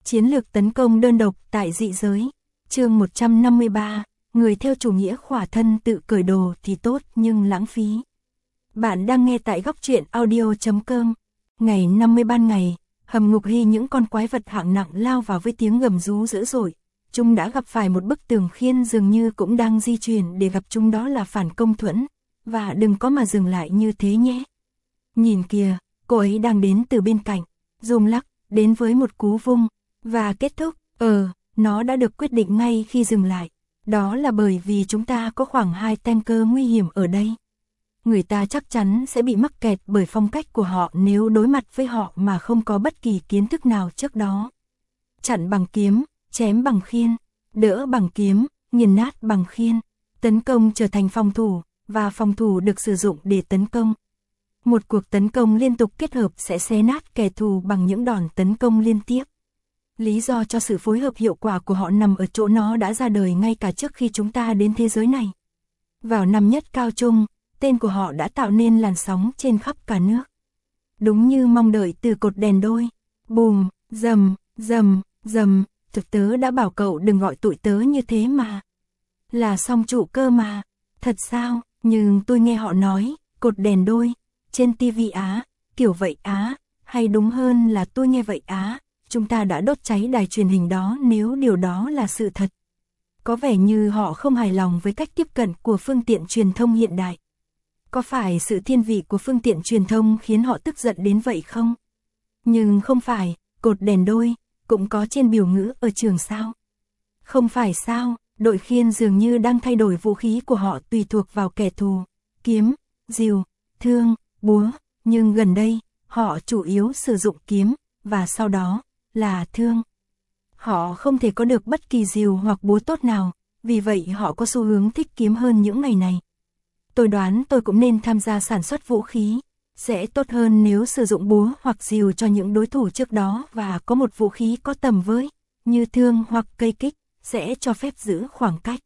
Chiến lược tấn công đơn độc tại dị giới. Chương 153, người theo chủ nghĩa khỏa thân tự cởi đồ thì tốt nhưng lãng phí. Bạn đang nghe tại góc truyện audio.com. Ngày 50 ban ngày, hầm ngục Hy những con quái vật hạng nặng lao vào với tiếng gầm rú dữ dội. Chúng đã gặp phải một bức tường khiên dường như cũng đang di chuyển để gặp chúng, đó là phản công thuẫn. Và đừng có mà dừng lại như thế nhé. Nhìn kìa, cô ấy đang đến từ bên cạnh. Zoom lắc, đến với một cú vung. Và kết thúc, nó đã được quyết định ngay khi dừng lại. Đó là bởi vì chúng ta có khoảng 2 tanker nguy hiểm ở đây. Người ta chắc chắn sẽ bị mắc kẹt bởi phong cách của họ nếu đối mặt với họ mà không có bất kỳ kiến thức nào trước đó. Chặn bằng kiếm, chém bằng khiên, đỡ bằng kiếm, nghiền nát bằng khiên. Tấn công trở thành phòng thủ, và phòng thủ được sử dụng để tấn công. Một cuộc tấn công liên tục kết hợp sẽ xé nát kẻ thù bằng những đòn tấn công liên tiếp. Lý do cho sự phối hợp hiệu quả của họ nằm ở chỗ nó đã ra đời ngay cả trước khi chúng ta đến thế giới này. Vào năm nhất cao trung, tên của họ đã tạo nên làn sóng trên khắp cả nước. Đúng như mong đợi từ cột đèn đôi. Bùm, rầm, rầm, rầm, thực tớ đã bảo cậu đừng gọi tụi tớ như thế mà. Là song trụ cơ mà. Thật sao, nhưng tôi nghe họ nói, cột đèn đôi, trên TV á, kiểu vậy á, hay đúng hơn là tôi nghe vậy á. Chúng ta đã đốt cháy đài truyền hình đó nếu điều đó là sự thật. Có vẻ như họ không hài lòng với cách tiếp cận của phương tiện truyền thông hiện đại. Có phải sự thiên vị của phương tiện truyền thông khiến họ tức giận đến vậy không? Nhưng không phải, cột đèn đôi, cũng có trên biểu ngữ ở trường sao? Không phải sao, đội khiên dường như đang thay đổi vũ khí của họ tùy thuộc vào kẻ thù. Kiếm, rìu, thương, búa, nhưng gần đây, họ chủ yếu sử dụng kiếm, và sau đó là thương. Họ không thể có được bất kỳ rìu hoặc búa tốt nào, vì vậy họ có xu hướng thích kiếm hơn những ngày này. Tôi đoán tôi cũng nên tham gia sản xuất vũ khí, sẽ tốt hơn nếu sử dụng búa hoặc rìu cho những đối thủ trước đó và có một vũ khí có tầm với, như thương hoặc cây kích, sẽ cho phép giữ khoảng cách.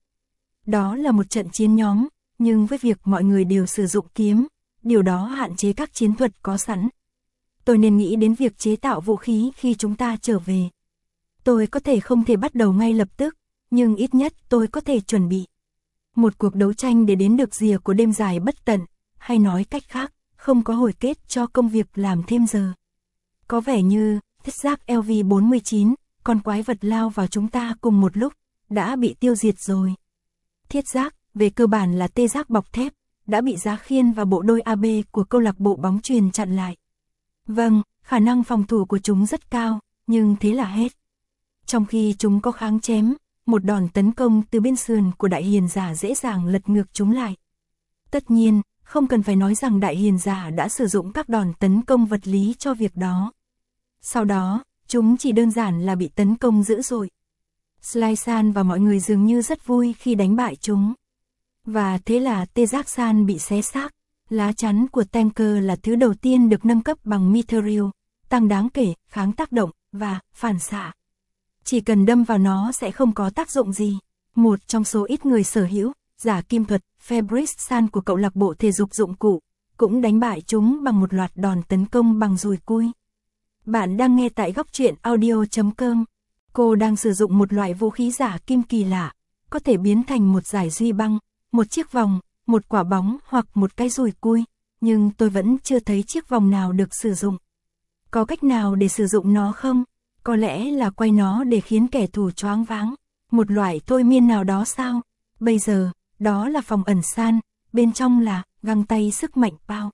Đó là một trận chiến nhóm, nhưng với việc mọi người đều sử dụng kiếm, điều đó hạn chế các chiến thuật có sẵn. Tôi nên nghĩ đến việc chế tạo vũ khí khi chúng ta trở về. Tôi có thể không thể bắt đầu ngay lập tức, nhưng ít nhất tôi có thể chuẩn bị. Một cuộc đấu tranh để đến được rìa của đêm dài bất tận, hay nói cách khác, không có hồi kết cho công việc làm thêm giờ. Có vẻ như, thiết giáp LV-49, con quái vật lao vào chúng ta cùng một lúc, đã bị tiêu diệt rồi. Thiết giáp, về cơ bản là tê giác bọc thép, đã bị giá khiên và bộ đôi AB của câu lạc bộ bóng chuyền chặn lại. Vâng, khả năng phòng thủ của chúng rất cao, nhưng thế là hết. Trong khi chúng có kháng chém, một đòn tấn công từ bên sườn của đại hiền giả dễ dàng lật ngược chúng lại. Tất nhiên, không cần phải nói rằng đại hiền giả đã sử dụng các đòn tấn công vật lý cho việc đó. Sau đó, chúng chỉ đơn giản là bị tấn công dữ dội. Sly-san và mọi người dường như rất vui khi đánh bại chúng. Và thế là tê giác san bị xé xác. Lá chắn của tanker là thứ đầu tiên được nâng cấp bằng Mithril, tăng đáng kể, kháng tác động, và phản xạ. Chỉ cần đâm vào nó sẽ không có tác dụng gì. Một trong số ít người sở hữu, giả kim thuật, Fabrice San của câu lạc bộ thể dục dụng cụ, cũng đánh bại chúng bằng một loạt đòn tấn công bằng dùi cui. Bạn đang nghe tại góc truyện audio.com. Cô đang sử dụng một loại vũ khí giả kim kỳ lạ, có thể biến thành một dải duy băng, một chiếc vòng, một quả bóng hoặc một cái dùi cui, nhưng tôi vẫn chưa thấy chiếc vòng nào được sử dụng. Có cách nào để sử dụng nó không? Có lẽ là quay nó để khiến kẻ thù choáng váng. Một loại thôi miên nào đó sao? Bây giờ, đó là phòng ẩn san, bên trong là găng tay sức mạnh bao.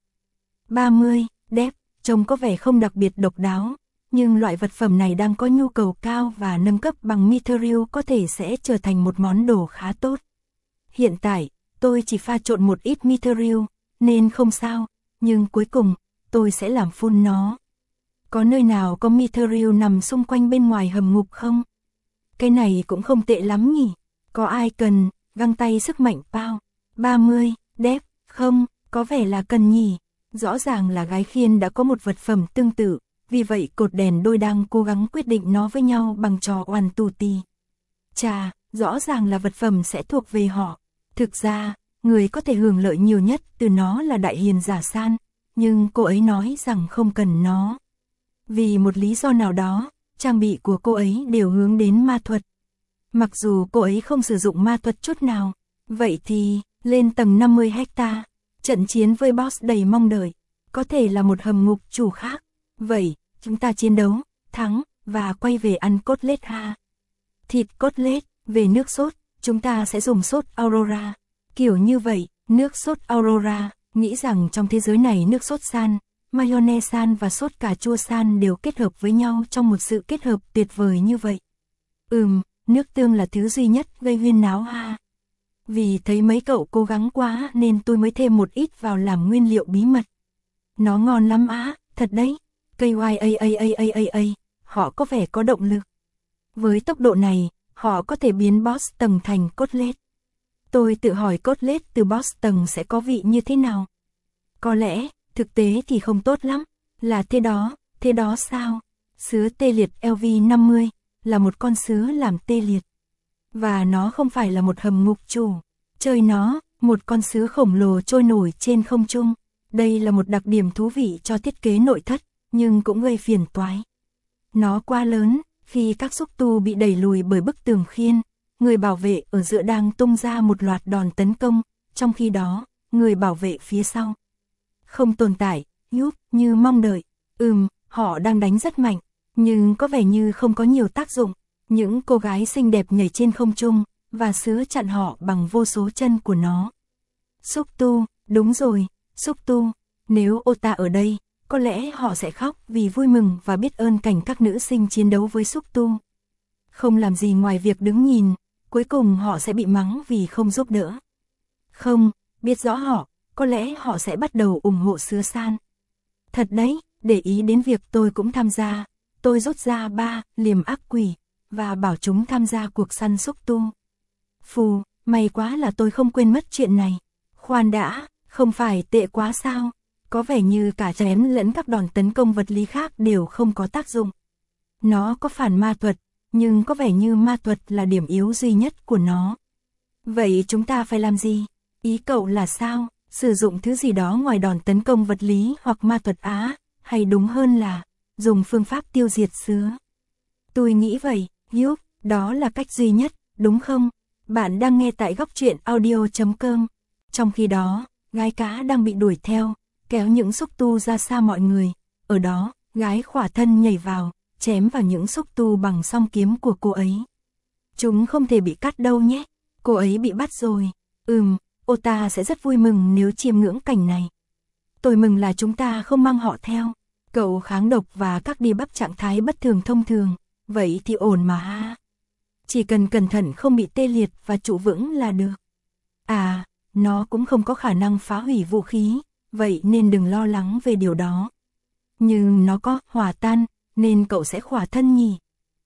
30, đẹp, trông có vẻ không đặc biệt độc đáo, nhưng loại vật phẩm này đang có nhu cầu cao và nâng cấp bằng Mithril có thể sẽ trở thành một món đồ khá tốt. Hiện tại, tôi chỉ pha trộn một ít Mithril, nên không sao, nhưng cuối cùng, tôi sẽ làm phun nó. Có nơi nào có Mithril nằm xung quanh bên ngoài hầm ngục không? Cái này cũng không tệ lắm nhỉ? Có ai cần găng tay sức mạnh bao? 30, đẹp, không, có vẻ là cần nhỉ? Rõ ràng là gái khiên đã có một vật phẩm tương tự, vì vậy cột đèn đôi đang cố gắng quyết định nó với nhau bằng trò oằn tù tì. Chà, rõ ràng là vật phẩm sẽ thuộc về họ. Thực ra, người có thể hưởng lợi nhiều nhất từ nó là đại hiền giả San, nhưng cô ấy nói rằng không cần nó. Vì một lý do nào đó, trang bị của cô ấy đều hướng đến ma thuật. Mặc dù cô ấy không sử dụng ma thuật chút nào, vậy thì, lên tầng 50 hecta, trận chiến với boss đầy mong đợi, có thể là một hầm ngục chủ khác. Vậy, chúng ta chiến đấu, thắng, và quay về ăn cốt lết ha. Thịt cốt lết, về nước sốt, chúng ta sẽ dùng sốt Aurora. Kiểu như vậy, nước sốt Aurora, nghĩ rằng trong thế giới này nước sốt san, mayonnaise san và sốt cà chua san đều kết hợp với nhau trong một sự kết hợp tuyệt vời như vậy. Nước tương là thứ duy nhất gây huyên náo ha. Vì thấy mấy cậu cố gắng quá nên tôi mới thêm một ít vào làm nguyên liệu bí mật. Nó ngon lắm á, thật đấy. KYAAAAA, họ có vẻ có động lực. Với tốc độ này, họ có thể biến boss tầng thành cốt lết. Tôi tự hỏi cốt lết từ boss tầng sẽ có vị như thế nào. Có lẽ, thực tế thì không tốt lắm. Là thế đó sao? Sứa tê liệt LV50 là một con sứa làm tê liệt. Và nó không phải là một hầm ngục chủ. Chơi nó, một con sứa khổng lồ trôi nổi trên không trung. Đây là một đặc điểm thú vị cho thiết kế nội thất, nhưng cũng gây phiền toái. Nó quá lớn, khi các xúc tu bị đẩy lùi bởi bức tường khiên, người bảo vệ ở giữa đang tung ra một loạt đòn tấn công, trong khi đó, người bảo vệ phía sau không tồn tại, như mong đợi. Họ đang đánh rất mạnh, nhưng có vẻ như không có nhiều tác dụng. Những cô gái xinh đẹp nhảy trên không trung, và sứa chặn họ bằng vô số chân của nó. Xúc tu, đúng rồi, xúc tu. Nếu Ota ở đây, có lẽ họ sẽ khóc vì vui mừng và biết ơn cảnh các nữ sinh chiến đấu với xúc tu. Không làm gì ngoài việc đứng nhìn, cuối cùng họ sẽ bị mắng vì không giúp đỡ. Không, biết rõ họ, có lẽ họ sẽ bắt đầu ủng hộ sứa san. Thật đấy, để ý đến việc tôi cũng tham gia. Tôi rút ra 3 liềm ác quỷ, và bảo chúng tham gia cuộc săn xúc tu. Phù, may quá là tôi không quên mất chuyện này. Khoan đã, không phải tệ quá sao? Có vẻ như cả chém lẫn các đòn tấn công vật lý khác đều không có tác dụng. Nó có phản ma thuật, nhưng có vẻ như ma thuật là điểm yếu duy nhất của nó. Vậy chúng ta phải làm gì? Ý cậu là sao? Sử dụng thứ gì đó ngoài đòn tấn công vật lý hoặc ma thuật á, hay đúng hơn là dùng phương pháp tiêu diệt sứa. Tôi nghĩ vậy, đó là cách duy nhất, đúng không? Bạn đang nghe tại góc truyện audio.com. Trong khi đó, gái cá đang bị đuổi theo, kéo những xúc tu ra xa mọi người. Ở đó, gái khỏa thân nhảy vào, chém vào những xúc tu bằng song kiếm của cô ấy. Chúng không thể bị cắt đâu nhé, cô ấy bị bắt rồi. Ota sẽ rất vui mừng nếu chiêm ngưỡng cảnh này. Tôi mừng là chúng ta không mang họ theo. Cậu kháng độc và các đi bắp trạng thái bất thường thông thường, vậy thì ổn mà ha. Chỉ cần cẩn thận không bị tê liệt và trụ vững là được. À, nó cũng không có khả năng phá hủy vũ khí, vậy nên đừng lo lắng về điều đó. Nhưng nó có hòa tan, nên cậu sẽ khỏa thân nhỉ?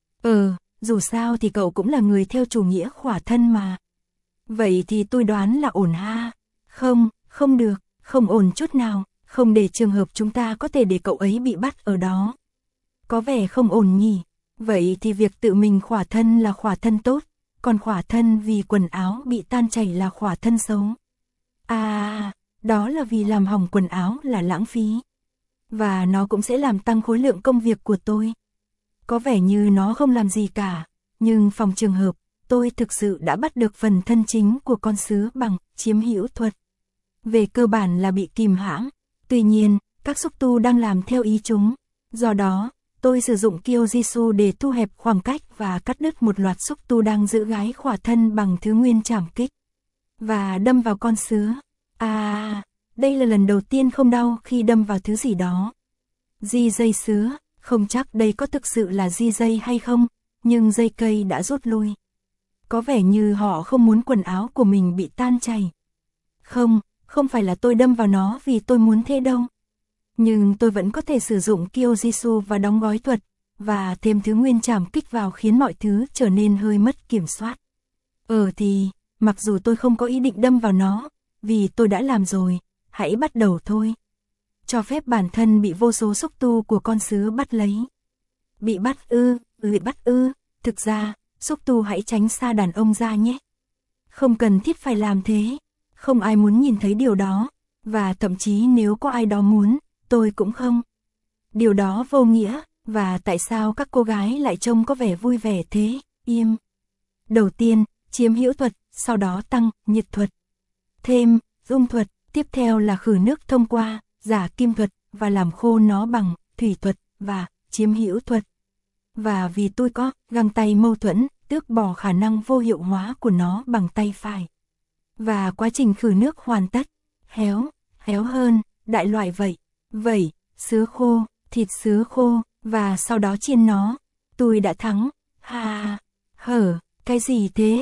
Dù sao thì cậu cũng là người theo chủ nghĩa khỏa thân mà. Vậy thì tôi đoán là ổn ha. Không được, không ổn chút nào, không để trường hợp chúng ta có thể để cậu ấy bị bắt ở đó. Có vẻ không ổn nhỉ? Vậy thì việc tự mình khỏa thân là khỏa thân tốt, còn khỏa thân vì quần áo bị tan chảy là khỏa thân xấu. Đó là vì làm hỏng quần áo là lãng phí. Và nó cũng sẽ làm tăng khối lượng công việc của tôi. Có vẻ như nó không làm gì cả, nhưng phòng trường hợp, tôi thực sự đã bắt được phần thân chính của con sứa bằng chiếm hữu thuật. Về cơ bản là bị kìm hãm, tuy nhiên, các xúc tu đang làm theo ý chúng. Do đó, tôi sử dụng Kyojitsu để thu hẹp khoảng cách và cắt đứt một loạt xúc tu đang giữ gái khỏa thân bằng thứ nguyên trảm kích. Và đâm vào con sứa. Đây là lần đầu tiên không đau khi đâm vào thứ gì đó. Dây sứa, không chắc đây có thực sự là dây hay không, nhưng dây cây đã rút lui. Có vẻ như họ không muốn quần áo của mình bị tan chảy. Không phải là tôi đâm vào nó vì tôi muốn thế đâu. Nhưng tôi vẫn có thể sử dụng Kyojitsu và đóng gói thuật, và thêm thứ nguyên trảm kích vào khiến mọi thứ trở nên hơi mất kiểm soát. Thì, mặc dù tôi không có ý định đâm vào nó, vì tôi đã làm rồi, hãy bắt đầu thôi. Cho phép bản thân bị vô số xúc tu của con sứa bắt lấy. Bị bắt ư, thực ra, xúc tu hãy tránh xa đàn ông ra nhé. Không cần thiết phải làm thế, không ai muốn nhìn thấy điều đó, và thậm chí nếu có ai đó muốn, tôi cũng không. Điều đó vô nghĩa, Và tại sao các cô gái lại trông có vẻ vui vẻ thế? Im. Đầu tiên, chiếm hữu thuật, sau đó tăng, nhiệt thuật. Thêm, dung thuật, tiếp theo là khử nước thông qua, giả kim thuật, và làm khô nó bằng, thủy thuật, và, chiếm hữu thuật. Và vì tôi có, găng tay mâu thuẫn, tước bỏ khả năng vô hiệu hóa của nó bằng tay phải. Và quá trình khử nước hoàn tất, héo hơn, đại loại vậy, sứa khô, thịt sứa khô, và sau đó chiên nó. Tôi đã thắng, cái gì thế,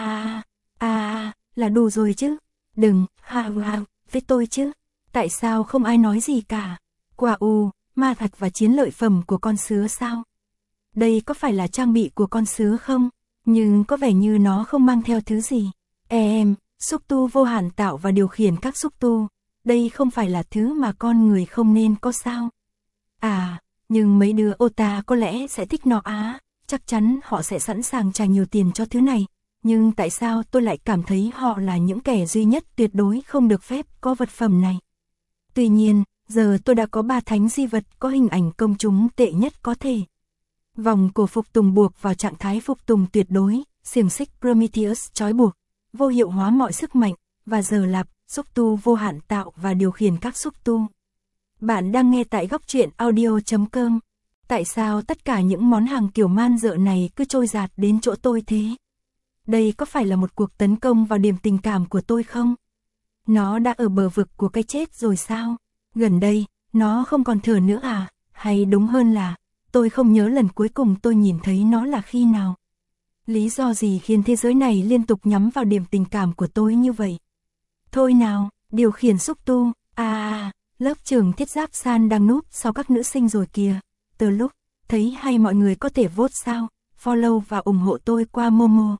là đủ rồi chứ, đừng, với tôi chứ, tại sao không ai nói gì cả, quả ma thật và chiến lợi phẩm của con sứa sao? Đây có phải là trang bị của con sứa không? Nhưng có vẻ như nó không mang theo thứ gì. Xúc tu vô hạn tạo và điều khiển các xúc tu. Đây không phải là thứ mà con người không nên có sao? Nhưng mấy đứa Ota có lẽ sẽ thích nó chắc chắn họ sẽ sẵn sàng trả nhiều tiền cho thứ này. Nhưng tại sao tôi lại cảm thấy họ là những kẻ duy nhất tuyệt đối không được phép có vật phẩm này? Tuy nhiên, giờ tôi đã có 3 thánh di vật có hình ảnh công chúng tệ nhất có thể. Vòng cổ phục tùng buộc vào trạng thái phục tùng tuyệt đối, xiềng xích Prometheus trói buộc, vô hiệu hóa mọi sức mạnh, và giờ lạp, xúc tu vô hạn tạo và điều khiển các xúc tu. Bạn đang nghe tại góc truyện audio.com. Tại sao tất cả những món hàng kiểu man dợ này cứ trôi dạt đến chỗ tôi thế? Đây có phải là một cuộc tấn công vào điểm tình cảm của tôi không? Nó đã ở bờ vực của cái chết rồi sao? Gần đây, nó không còn thở nữa hay đúng hơn là, tôi không nhớ lần cuối cùng tôi nhìn thấy nó là khi nào. Lý do gì khiến thế giới này liên tục nhắm vào điểm tình cảm của tôi như vậy? Thôi nào, điều khiển xúc tu, lớp trưởng thiết giáp san đang núp sau các nữ sinh rồi kìa. Từ lúc, thấy hay mọi người có thể vote sao, follow và ủng hộ tôi qua Momo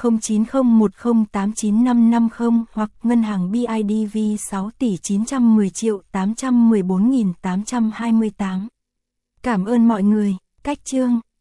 0901089550 hoặc ngân hàng BIDV 6.910.814.828. Cảm ơn mọi người, cách chương.